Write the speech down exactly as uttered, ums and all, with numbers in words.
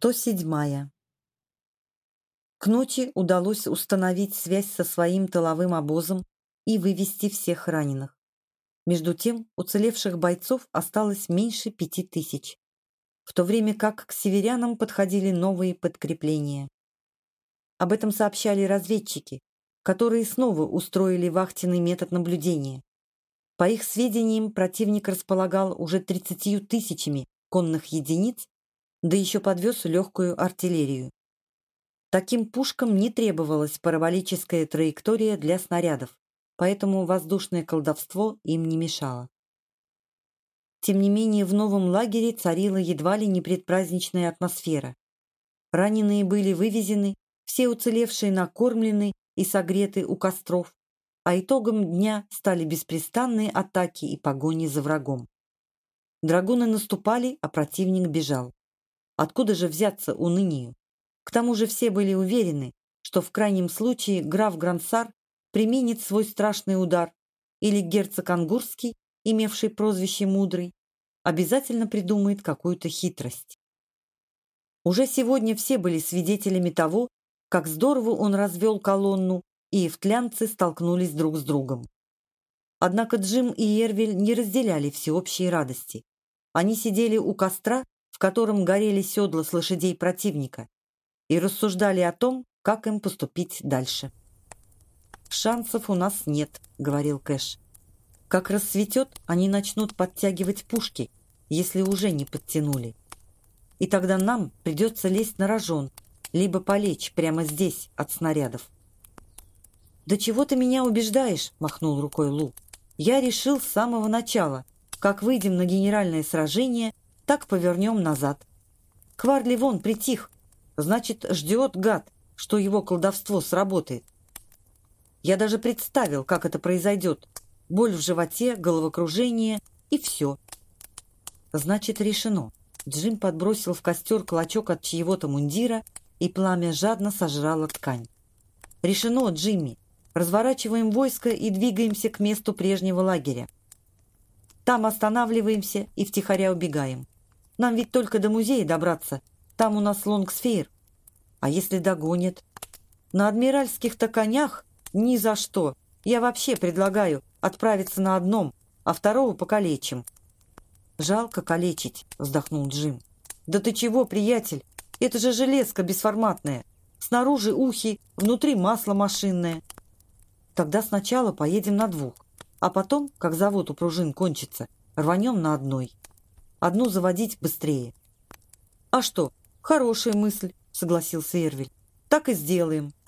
сто седьмая. К ночи удалось установить связь со своим тыловым обозом и вывести всех раненых. Между тем уцелевших бойцов осталось меньше пяти тысяч, в то время как к северянам подходили новые подкрепления. Об этом сообщали разведчики, которые снова устроили вахтенный метод наблюдения. По их сведениям, противник располагал уже тридцатью тысячами конных единиц, да еще подвез легкую артиллерию. Таким пушкам не требовалась параболическая траектория для снарядов, поэтому воздушное колдовство им не мешало. Тем не менее, в новом лагере царила едва ли не предпраздничная атмосфера. Раненые были вывезены, все уцелевшие накормлены и согреты у костров, а итогом дня стали беспрестанные атаки и погони за врагом. Драгуны наступали, а противник бежал. Откуда же взяться унынию? К тому же все были уверены, что в крайнем случае граф Грансар применит свой страшный удар, или герцог Ангурский, имевший прозвище Мудрый, обязательно придумает какую-то хитрость. Уже сегодня все были свидетелями того, как здорово он развел колонну, и эфтлянцы столкнулись друг с другом. Однако Джим и Эрвель не разделяли всеобщей радости. Они сидели у костра, в котором горели седла с лошадей противника, и рассуждали о том, как им поступить дальше. «Шансов у нас нет», — говорил Кэш. «Как рассветет, они начнут подтягивать пушки, если уже не подтянули. И тогда нам придется лезть на рожон, либо полечь прямо здесь от снарядов». «Да чего ты меня убеждаешь?» — махнул рукой Лу. «Я решил с самого начала, как выйдем на генеральное сражение, так повернем назад. Кварли вон притих, значит, ждет гад, что его колдовство сработает. Я даже представил, как это произойдет. Боль в животе, головокружение и все». «Значит, решено». Джим подбросил в костер клочок от чьего-то мундира, и пламя жадно сожрало ткань. «Решено, Джимми. Разворачиваем войско и двигаемся к месту прежнего лагеря. Там останавливаемся и втихаря убегаем. Нам ведь только до музея добраться. Там у нас лонгсфейр. А если догонят? На адмиральских-то конях ни за что. Я вообще предлагаю отправиться на одном, а второго покалечим». «Жалко калечить», — вздохнул Джим. «Да ты чего, приятель? Это же железка бесформатная. Снаружи ухи, внутри масло машинное». «Тогда сначала поедем на двух, а потом, как завод у пружин кончится, рванем на одной. Одну заводить быстрее». «А что, хорошая мысль», — согласился Эрвель. «Так и сделаем».